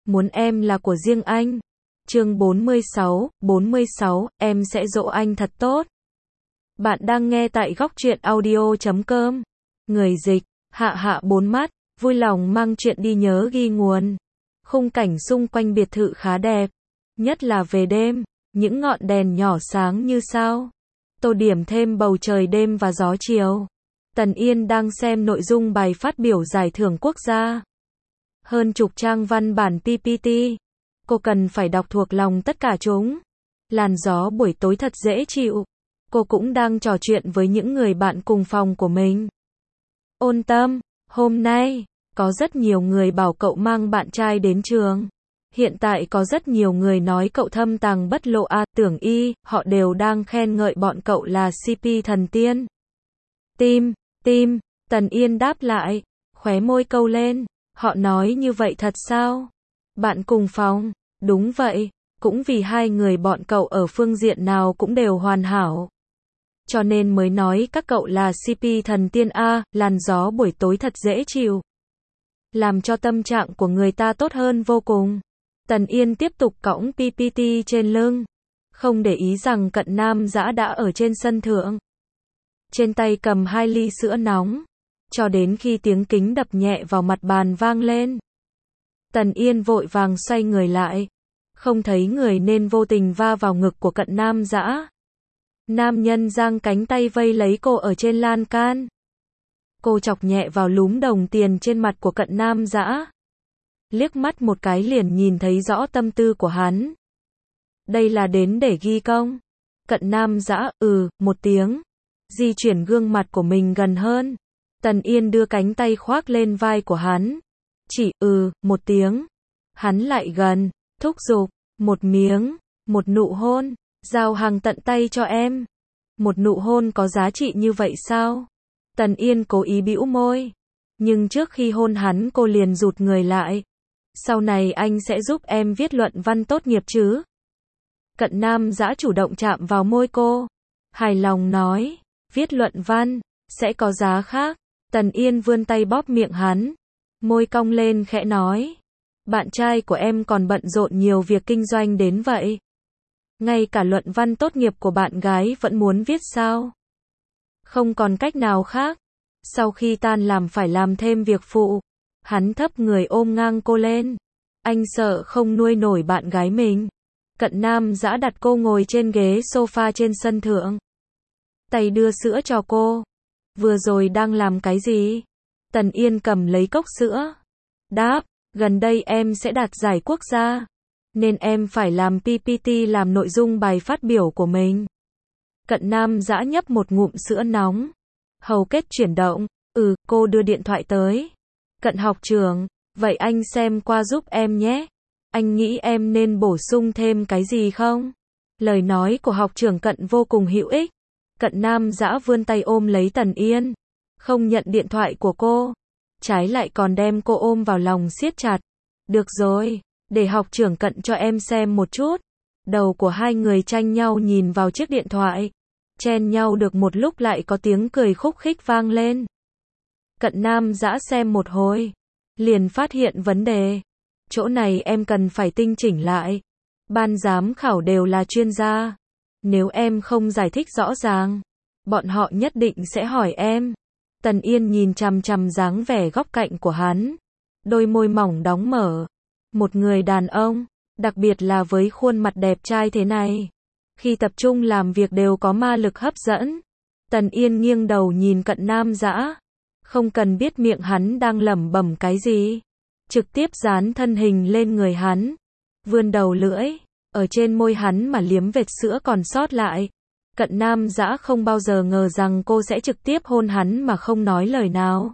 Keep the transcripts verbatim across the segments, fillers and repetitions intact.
muốn em là của riêng anh. Chương bốn mươi sáu, bốn mươi sáu, em sẽ dỗ anh thật tốt. Bạn đang nghe tại góc truyện audio chấm com. Người dịch, Hạ Hạ bốn mắt, vui lòng mang chuyện đi nhớ ghi nguồn. Khung cảnh xung quanh biệt thự khá đẹp, nhất là về đêm, những ngọn đèn nhỏ sáng như sao, tô điểm thêm bầu trời đêm và gió chiều. Tần Yên đang xem nội dung bài phát biểu giải thưởng quốc gia. Hơn chục trang văn bản pê pê tê. Cô cần phải đọc thuộc lòng tất cả chúng. Làn gió buổi tối thật dễ chịu. Cô cũng đang trò chuyện với những người bạn cùng phòng của mình. Ôn Tâm, hôm nay, có rất nhiều người bảo cậu mang bạn trai đến trường. Hiện tại có rất nhiều người nói cậu thâm tàng bất lộ a, Tưởng Y, họ đều đang khen ngợi bọn cậu là xê pê thần tiên. Tim, tim, Tần Yên đáp lại, khóe môi câu lên, họ nói như vậy thật sao? Bạn cùng phòng, đúng vậy, cũng vì hai người bọn cậu ở phương diện nào cũng đều hoàn hảo. Cho nên mới nói các cậu là xê pê thần tiên a, làn gió buổi tối thật dễ chịu. Làm cho tâm trạng của người ta tốt hơn vô cùng. Tần Yên tiếp tục cõng pê pê tê trên lưng, không để ý rằng Cận Nam Dã đã ở trên sân thượng. Trên tay cầm hai ly sữa nóng, cho đến khi tiếng kính đập nhẹ vào mặt bàn vang lên. Tần Yên vội vàng xoay người lại, không thấy người nên vô tình va vào ngực của Cận Nam Dã. Nam nhân giang cánh tay vây lấy cô ở trên lan can. Cô chọc nhẹ vào lúm đồng tiền trên mặt của Cận Nam Dã. Liếc mắt một cái liền nhìn thấy rõ tâm tư của hắn. Đây là đến để ghi công. Cận Nam Dã, ừ, một tiếng. Di chuyển gương mặt của mình gần hơn. Tần Yên đưa cánh tay khoác lên vai của hắn. Chỉ, ừ, một tiếng. Hắn lại gần, thúc giục, một miếng, một nụ hôn, giao hàng tận tay cho em. Một nụ hôn có giá trị như vậy sao? Tần Yên cố ý bĩu môi. Nhưng trước khi hôn hắn cô liền rụt người lại. Sau này anh sẽ giúp em viết luận văn tốt nghiệp chứ? Cận Nam Dã chủ động chạm vào môi cô. Hài lòng nói, viết luận văn, sẽ có giá khác. Tần Yên vươn tay bóp miệng hắn. Môi cong lên khẽ nói. Bạn trai của em còn bận rộn nhiều việc kinh doanh đến vậy. Ngay cả luận văn tốt nghiệp của bạn gái vẫn muốn viết sao? Không còn cách nào khác. Sau khi tan làm phải làm thêm việc phụ. Hắn thấp người ôm ngang cô lên. Anh sợ không nuôi nổi bạn gái mình. Cận Nam Dã đặt cô ngồi trên ghế sofa trên sân thượng. Tay đưa sữa cho cô. Vừa rồi đang làm cái gì? Tần Yên cầm lấy cốc sữa. Đáp, gần đây em sẽ đạt giải quốc gia. Nên em phải làm pê pê tê làm nội dung bài phát biểu của mình. Cận Nam Dã nhấp một ngụm sữa nóng. Hầu kết chuyển động. Ừ, cô đưa điện thoại tới. Cận học trưởng, vậy anh xem qua giúp em nhé. Anh nghĩ em nên bổ sung thêm cái gì không? Lời nói của học trưởng Cận vô cùng hữu ích. Cận Nam Dã vươn tay ôm lấy Tần Yên. Không nhận điện thoại của cô. Trái lại còn đem cô ôm vào lòng siết chặt. Được rồi, để học trưởng Cận cho em xem một chút. Đầu của hai người tranh nhau nhìn vào chiếc điện thoại. Chen nhau được một lúc lại có tiếng cười khúc khích vang lên. Cận Nam Dã xem một hồi. Liền phát hiện vấn đề. Chỗ này em cần phải tinh chỉnh lại. Ban giám khảo đều là chuyên gia. Nếu em không giải thích rõ ràng, bọn họ nhất định sẽ hỏi em. Tần Yên nhìn chằm chằm dáng vẻ góc cạnh của hắn. Đôi môi mỏng đóng mở. Một người đàn ông, đặc biệt là với khuôn mặt đẹp trai thế này, khi tập trung làm việc đều có ma lực hấp dẫn. Tần Yên nghiêng đầu nhìn Cận Nam Dã. Không cần biết miệng hắn đang lẩm bẩm cái gì. Trực tiếp dán thân hình lên người hắn. Vươn đầu lưỡi. Ở trên môi hắn mà liếm vệt sữa còn sót lại. Cận Nam Dã không bao giờ ngờ rằng cô sẽ trực tiếp hôn hắn mà không nói lời nào.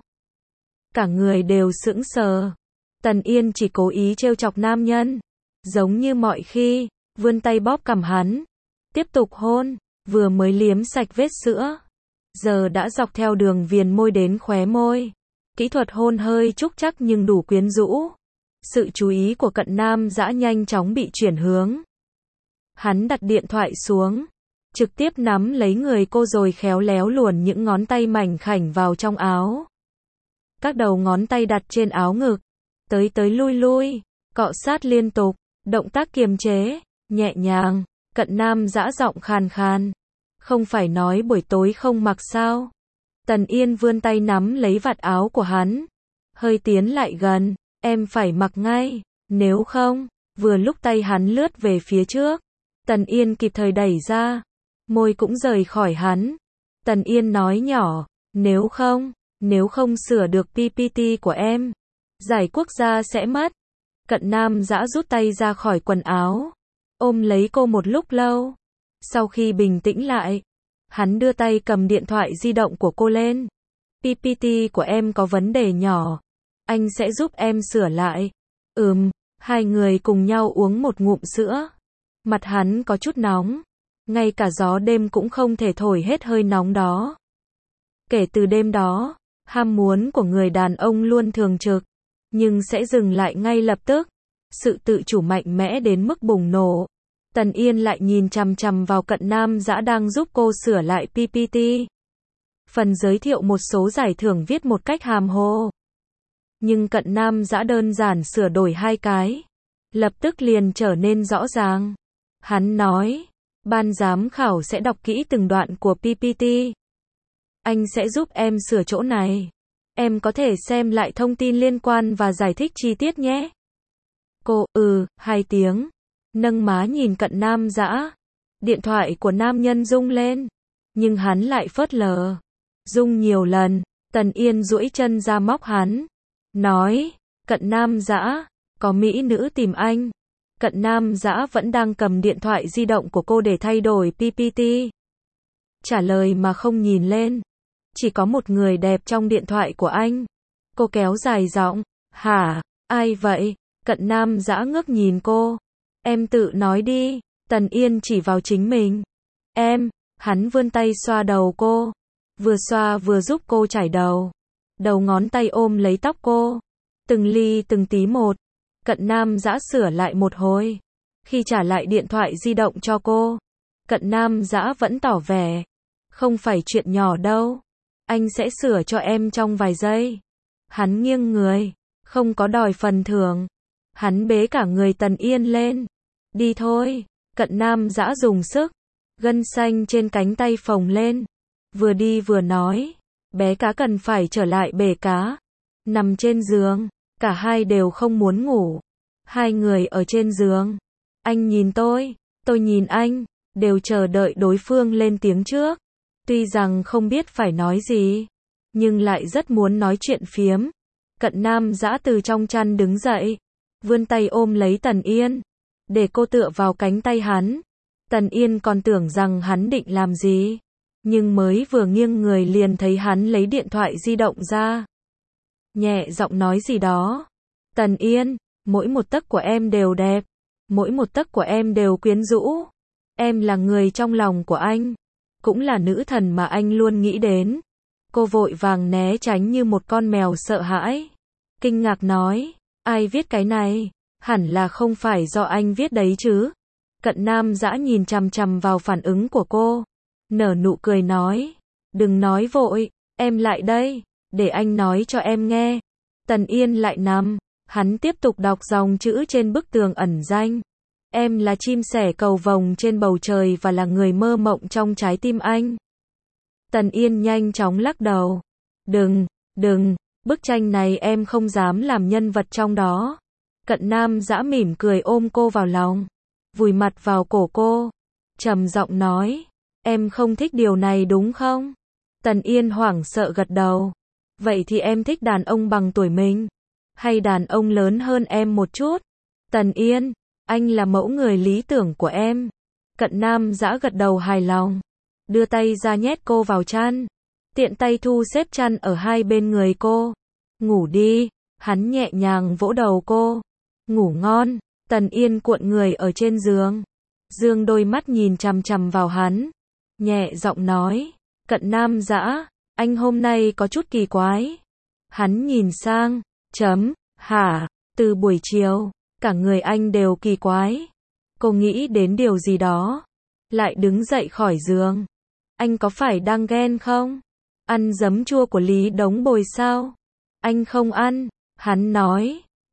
Cả người đều sững sờ. Tần Yên chỉ cố ý trêu chọc nam nhân. Giống như mọi khi, vươn tay bóp cằm hắn. Tiếp tục hôn, vừa mới liếm sạch vết sữa. Giờ đã dọc theo đường viền môi đến khóe môi. Kỹ thuật hôn hơi trúc chắc nhưng đủ quyến rũ. Sự chú ý của Cận Nam Dã nhanh chóng bị chuyển hướng. Hắn đặt điện thoại xuống. Trực tiếp nắm lấy người cô rồi khéo léo luồn những ngón tay mảnh khảnh vào trong áo. Các đầu ngón tay đặt trên áo ngực. Tới tới lui lui. cọ sát liên tục, động tác kiềm chế, nhẹ nhàng. Cận Nam Dã giọng khàn khàn. Không phải nói buổi tối không mặc sao? Tần Yên vươn tay nắm lấy vạt áo của hắn, hơi tiến lại gần, em phải mặc ngay, nếu không, vừa lúc tay hắn lướt về phía trước. Tần Yên kịp thời đẩy ra, môi cũng rời khỏi hắn. Tần Yên nói nhỏ, nếu không, nếu không sửa được pê pê tê của em, giải quốc gia sẽ mất. Cận Nam Dã rút tay ra khỏi quần áo, ôm lấy cô một lúc lâu. Sau khi bình tĩnh lại, hắn đưa tay cầm điện thoại di động của cô lên. pê pê tê của em có vấn đề nhỏ, anh sẽ giúp em sửa lại. Ừm, hai người cùng nhau uống một ngụm sữa. Mặt hắn có chút nóng, ngay cả gió đêm cũng không thể thổi hết hơi nóng đó. Kể từ đêm đó, ham muốn của người đàn ông luôn thường trực, nhưng sẽ dừng lại ngay lập tức. Sự tự chủ mạnh mẽ đến mức bùng nổ. Tần Yên lại nhìn chằm chằm vào Cận Nam Dã đang giúp cô sửa lại pê pê tê. Phần giới thiệu một số giải thưởng viết một cách hàm hồ. Nhưng Cận Nam Dã đơn giản sửa đổi hai cái, lập tức liền trở nên rõ ràng. Hắn nói, ban giám khảo sẽ đọc kỹ từng đoạn của pê pê tê. Anh sẽ giúp em sửa chỗ này. Em có thể xem lại thông tin liên quan và giải thích chi tiết nhé. Cô, ừ, hai tiếng. Nâng má nhìn Cận Nam Dã. Điện thoại của nam nhân rung lên, nhưng hắn lại phớt lờ. Rung nhiều lần, Tần Yên duỗi chân ra móc hắn. Nói, Cận Nam Dã, có mỹ nữ tìm anh. Cận Nam Dã vẫn đang cầm điện thoại di động của cô để thay đổi pê pê tê. Trả lời mà không nhìn lên. Chỉ có một người đẹp trong điện thoại của anh. Cô kéo dài giọng, hả, ai vậy? Cận Nam Dã ngước nhìn cô. Em tự nói đi. Tần Yên chỉ vào chính mình. Em, hắn vươn tay xoa đầu cô. Vừa xoa vừa giúp cô chải đầu. Đầu ngón tay ôm lấy tóc cô. Từng ly từng tí một. Cận Nam Dã sửa lại một hồi. Khi trả lại điện thoại di động cho cô, Cận Nam Dã vẫn tỏ vẻ. Không phải chuyện nhỏ đâu. Anh sẽ sửa cho em trong vài giây. Hắn nghiêng người. Không có đòi phần thưởng. Hắn bế cả người Tần Yên lên. Đi thôi. Cận Nam Dã dùng sức. Gân xanh trên cánh tay phồng lên. Vừa đi vừa nói. Bé cá cần phải trở lại bể cá. Nằm trên giường. Cả hai đều không muốn ngủ. Hai người ở trên giường. Anh nhìn tôi. Tôi nhìn anh. Đều chờ đợi đối phương lên tiếng trước. Tuy rằng không biết phải nói gì, nhưng lại rất muốn nói chuyện phiếm. Cận Nam Dã từ trong chăn đứng dậy, vươn tay ôm lấy Tần Yên, để cô tựa vào cánh tay hắn. Tần Yên còn tưởng rằng hắn định làm gì, nhưng mới vừa nghiêng người liền thấy hắn lấy điện thoại di động ra. Nhẹ giọng nói gì đó. Tần Yên, mỗi một tấc của em đều đẹp, mỗi một tấc của em đều quyến rũ. Em là người trong lòng của anh, cũng là nữ thần mà anh luôn nghĩ đến. Cô vội vàng né tránh như một con mèo sợ hãi. Kinh ngạc nói, ai viết cái này? Hẳn là không phải do anh viết đấy chứ. Cận Nam Dã nhìn chằm chằm vào phản ứng của cô, nở nụ cười nói, đừng nói vội, em lại đây, để anh nói cho em nghe. Tần Yên lại nằm, hắn tiếp tục đọc dòng chữ trên bức tường ẩn danh. Em là chim sẻ cầu vồng trên bầu trời và là người mơ mộng trong trái tim anh. Tần Yên nhanh chóng lắc đầu. Đừng, đừng, bức tranh này em không dám làm nhân vật trong đó. Cận Nam Dã mỉm cười ôm cô vào lòng, vùi mặt vào cổ cô, trầm giọng nói, em không thích điều này đúng không? Tần Yên hoảng sợ gật đầu. Vậy thì em thích đàn ông bằng tuổi mình, hay đàn ông lớn hơn em một chút? Tần Yên, anh là mẫu người lý tưởng của em. Cận Nam Dã gật đầu hài lòng, đưa tay ra nhét cô vào chăn, tiện tay thu xếp chăn ở hai bên người cô. Ngủ đi, hắn nhẹ nhàng vỗ đầu cô. Ngủ ngon. Tần Yên cuộn người ở trên giường, dương đôi mắt nhìn chằm chằm vào hắn, nhẹ giọng nói, Cận Nam Dã, anh hôm nay có chút kỳ quái. Hắn nhìn sang, chấm, hả, từ buổi chiều, cả người anh đều kỳ quái. Cô nghĩ đến điều gì đó, lại đứng dậy khỏi giường. Anh có phải đang ghen không? Ăn giấm chua của Lý Đống Bồi sao? Anh không ăn, hắn nói,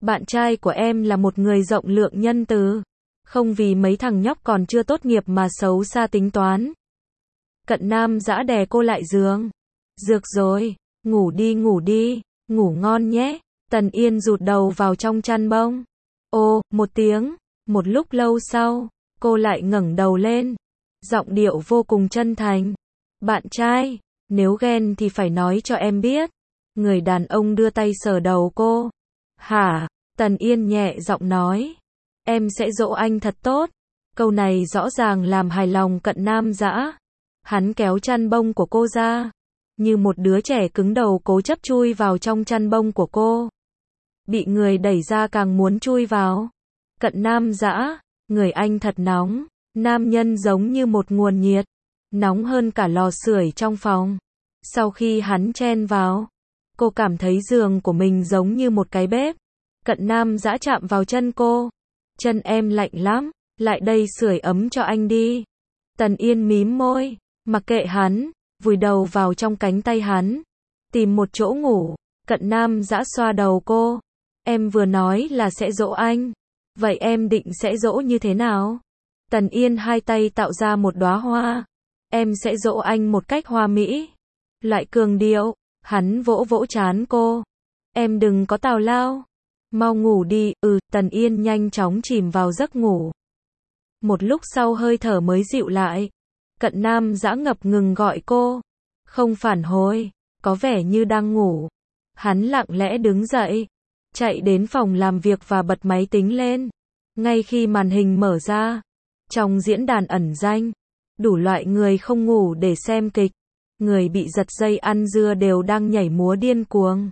Bạn trai của em là một người rộng lượng nhân từ. Không vì mấy thằng nhóc còn chưa tốt nghiệp mà xấu xa tính toán. Cận Nam Dã đè cô lại giường. Dược rồi, ngủ đi ngủ đi, ngủ ngon nhé. Tần Yên rụt đầu vào trong chăn bông. Ô, một tiếng, một lúc lâu sau, cô lại ngẩng đầu lên. Giọng điệu vô cùng chân thành. Bạn trai, nếu ghen thì phải nói cho em biết. Người đàn ông đưa tay sờ đầu cô. Hả? Tần Yên nhẹ giọng nói. Em sẽ dỗ anh thật tốt. Câu này rõ ràng làm hài lòng Cận Nam Dã. Hắn kéo chăn bông của cô ra. Như một đứa trẻ cứng đầu cố chấp chui vào trong chăn bông của cô. Bị người đẩy ra càng muốn chui vào. Cận Nam Dã, người anh thật nóng. Nam nhân giống như một nguồn nhiệt. Nóng hơn cả lò sưởi trong phòng. Sau khi hắn chen vào, cô cảm thấy giường của mình giống như một cái bếp. Cận Nam Dã chạm vào chân cô. Chân em lạnh lắm, lại đây sưởi ấm cho anh đi. Tần Yên mím môi, mặc kệ hắn, vùi đầu vào trong cánh tay hắn. Tìm một chỗ ngủ. Cận Nam Dã xoa đầu cô. Em vừa nói là sẽ dỗ anh. Vậy em định sẽ dỗ như thế nào? Tần Yên hai tay tạo ra một đóa hoa. Em sẽ dỗ anh một cách hoa mỹ. Lại cường điệu. Hắn vỗ vỗ trán cô. Em đừng có tào lao. Mau ngủ đi. Ừ, Tần Yên nhanh chóng chìm vào giấc ngủ. Một lúc sau hơi thở mới dịu lại. Cận Nam Dã ngập ngừng gọi cô. Không phản hồi. Có vẻ như đang ngủ. Hắn lặng lẽ đứng dậy. Chạy đến phòng làm việc và bật máy tính lên. Ngay khi màn hình mở ra. Trong diễn đàn ẩn danh. Đủ loại người không ngủ để xem kịch. Người bị giật dây ăn dưa đều đang nhảy múa điên cuồng.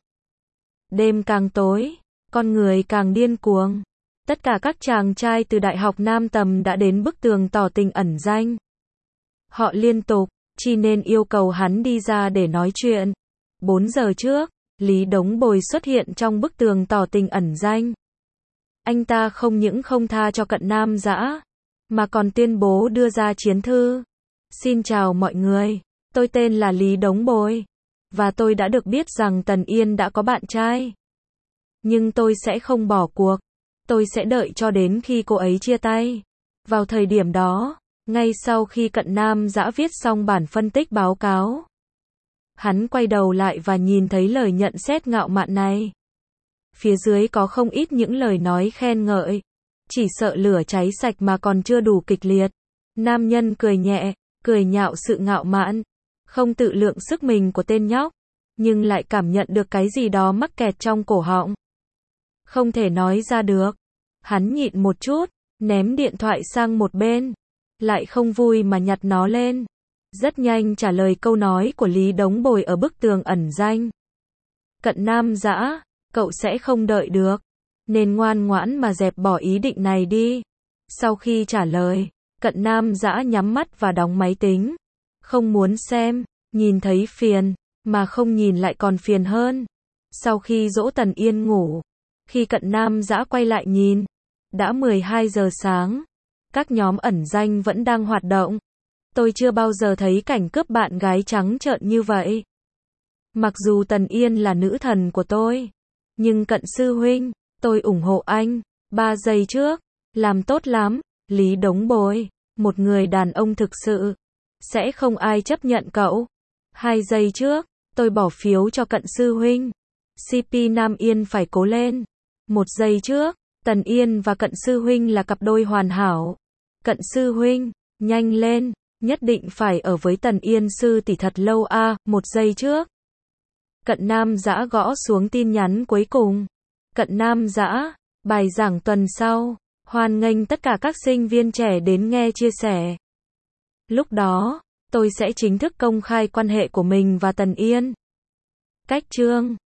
Đêm càng tối, con người càng điên cuồng. Tất cả các chàng trai từ Đại học Nam Tầm đã đến bức tường tỏ tình ẩn danh. Họ liên tục, chỉ nên yêu cầu hắn đi ra để nói chuyện. bốn giờ trước, Lý Đống Bồi xuất hiện trong bức tường tỏ tình ẩn danh. Anh ta không những không tha cho Cận Nam Dã, mà còn tuyên bố đưa ra chiến thư. Xin chào mọi người, tôi tên là Lý Đống Bồi. Và tôi đã được biết rằng Tần Yên đã có bạn trai. Nhưng tôi sẽ không bỏ cuộc. Tôi sẽ đợi cho đến khi cô ấy chia tay. Vào thời điểm đó, ngay sau khi Cận Nam Dã viết xong bản phân tích báo cáo, hắn quay đầu lại và nhìn thấy lời nhận xét ngạo mạn này. Phía dưới có không ít những lời nói khen ngợi. Chỉ sợ lửa cháy sạch mà còn chưa đủ kịch liệt. Nam nhân cười nhẹ, cười nhạo sự ngạo mạn. Không tự lượng sức mình của tên nhóc. Nhưng lại cảm nhận được cái gì đó mắc kẹt trong cổ họng. Không thể nói ra được. Hắn nhịn một chút, ném điện thoại sang một bên. Lại không vui mà nhặt nó lên. Rất nhanh trả lời câu nói của Lý Đống Bồi ở bức tường ẩn danh. Cận Nam Dã, cậu sẽ không đợi được. Nên ngoan ngoãn mà dẹp bỏ ý định này đi. Sau khi trả lời, Cận Nam Dã nhắm mắt và đóng máy tính. Không muốn xem, nhìn thấy phiền, mà không nhìn lại còn phiền hơn. Sau khi dỗ Tần Yên ngủ, khi Cận Nam Dã quay lại nhìn, đã mười hai giờ sáng. Các nhóm ẩn danh vẫn đang hoạt động. Tôi chưa bao giờ thấy cảnh cướp bạn gái trắng trợn như vậy. Mặc dù Tần Yên là nữ thần của tôi, nhưng Cận sư huynh, tôi ủng hộ anh. Ba giây trước, làm tốt lắm, Lý Đống Bồi, một người đàn ông thực sự, sẽ không ai chấp nhận cậu. Hai giây trước, tôi bỏ phiếu cho Cận sư huynh. xê pê Nam Yên phải cố lên. Một giây trước, Tần Yên và Cận sư huynh là cặp đôi hoàn hảo. Cận sư huynh, nhanh lên, nhất định phải ở với Tần Yên sư tỷ thật lâu a. À, một giây trước. Cận Nam Dã gõ xuống tin nhắn cuối cùng. Cận Nam Dã, bài giảng tuần sau, hoan nghênh tất cả các sinh viên trẻ đến nghe chia sẻ. Lúc đó, tôi sẽ chính thức công khai quan hệ của mình và Tần Yên. Cách chương